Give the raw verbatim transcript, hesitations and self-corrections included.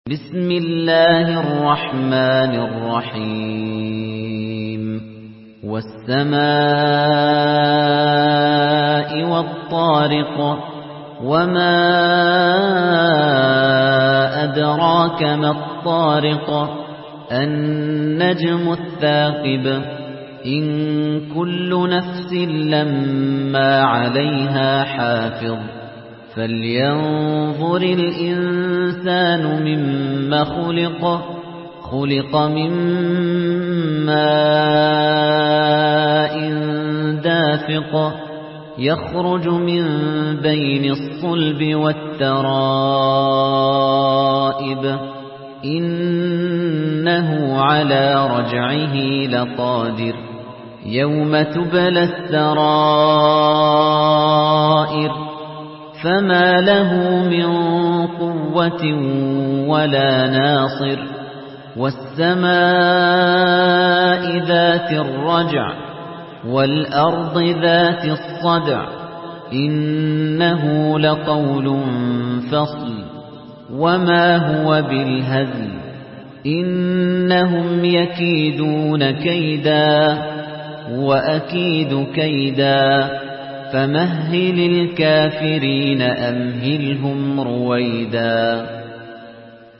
بسم الله الرحمن الرحيم والسماء والطارق وما أدراك ما الطارق النجم الثاقب إن كل نفس لما عليها حافظ فلينظر الإنسان مما خلق خلق من ماء دافق يخرج من بين الصلب والترائب إنه على رجعه لقادر يوم تبلى السرائر فما له من قوة ولا ناصر والسماء ذات الرجع والأرض ذات الصدع إنه لقول فصل وما هو بالهزل إنهم يكيدون كيدا وأكيد كيدا فمهل الكافرين أمهلهم رويدا